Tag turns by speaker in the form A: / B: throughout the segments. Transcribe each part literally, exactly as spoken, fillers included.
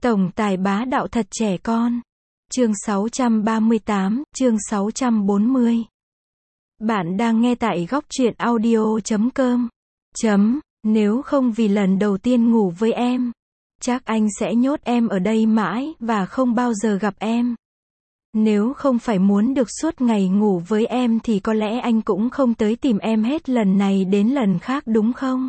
A: Tổng tài bá đạo thật trẻ con. Chương sáu trăm ba mươi tám, chương sáu trăm bốn mươi. Bạn đang nghe tại góc truyện audio chấm com. Chấm, nếu không vì lần đầu tiên ngủ với em, chắc anh sẽ nhốt em ở đây mãi và không bao giờ gặp em. Nếu không phải muốn được suốt ngày ngủ với em thì có lẽ anh cũng không tới tìm em hết lần này đến lần khác đúng không?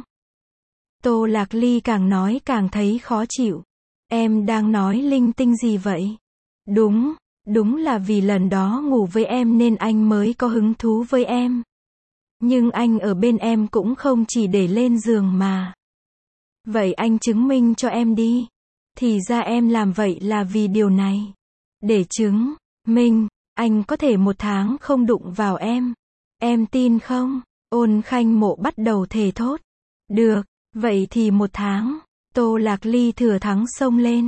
A: Tô Lạc Ly càng nói càng thấy khó chịu. Em đang nói linh tinh gì vậy? Đúng, đúng là vì lần đó ngủ với em nên anh mới có hứng thú với em. Nhưng anh ở bên em cũng không chỉ để lên giường mà. Vậy anh chứng minh cho em đi. Thì ra em làm vậy là vì điều này. Để chứng minh, anh có thể một tháng không đụng vào em. Em tin không? Ôn Khanh Mộ bắt đầu thề thốt. Được, vậy thì một tháng. Tô Lạc Ly thừa thắng xông lên.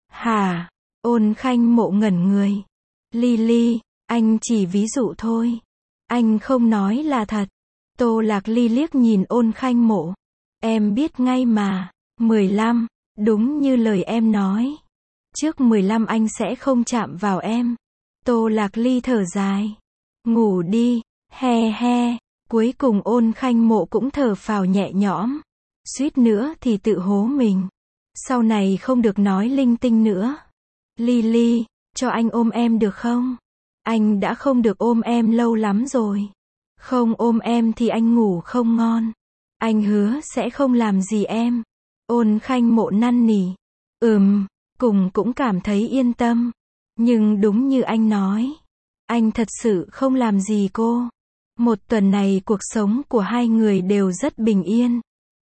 A: Hả? Ôn Khanh Mộ ngẩn người. Ly Ly, anh chỉ ví dụ thôi. Anh không nói là thật. Tô Lạc Ly liếc nhìn Ôn Khanh Mộ. Em biết ngay mà. mười lăm, đúng như lời em nói. Trước mười lăm anh sẽ không chạm vào em. Tô Lạc Ly thở dài. Ngủ đi, he he. Cuối cùng Ôn Khanh Mộ cũng thở phào nhẹ nhõm. Suýt nữa thì tự hố mình. Sau này không được nói linh tinh nữa. Ly Ly, cho anh ôm em được không? Anh đã không được ôm em lâu lắm rồi. Không ôm em thì anh ngủ không ngon. Anh hứa sẽ không làm gì em. Ôn Khanh Mộ năn nỉ. Ừm, cùng cũng cảm thấy yên tâm. Nhưng đúng như anh nói. Anh thật sự không làm gì cô. Một tuần này cuộc sống của hai người đều rất bình yên.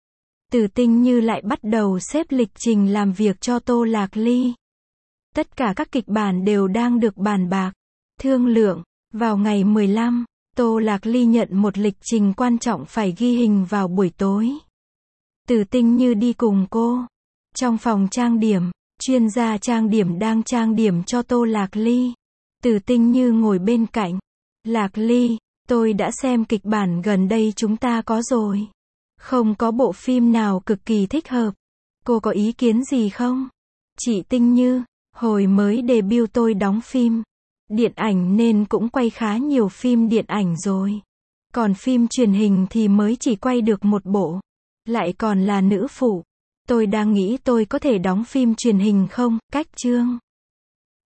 A: Từ Tinh Như lại bắt đầu xếp lịch trình làm việc cho Tô Lạc Ly. Tất cả các kịch bản đều đang được bàn bạc, thương lượng. Vào ngày mười lăm, Tô Lạc Ly nhận một lịch trình quan trọng phải ghi hình vào buổi tối. Từ Tinh Như đi cùng cô. Trong phòng trang điểm, chuyên gia trang điểm đang trang điểm cho Tô Lạc Ly. Từ Tinh Như ngồi bên cạnh. Lạc Ly, tôi đã xem kịch bản gần đây chúng ta có rồi. Không có bộ phim nào cực kỳ thích hợp. Cô có ý kiến gì không? Chị Tinh Như, hồi mới debut tôi đóng phim điện ảnh nên cũng quay khá nhiều phim điện ảnh rồi. Còn phim truyền hình thì mới chỉ quay được một bộ. Lại còn là nữ phụ. Tôi đang nghĩ tôi có thể đóng phim truyền hình không? Cách chương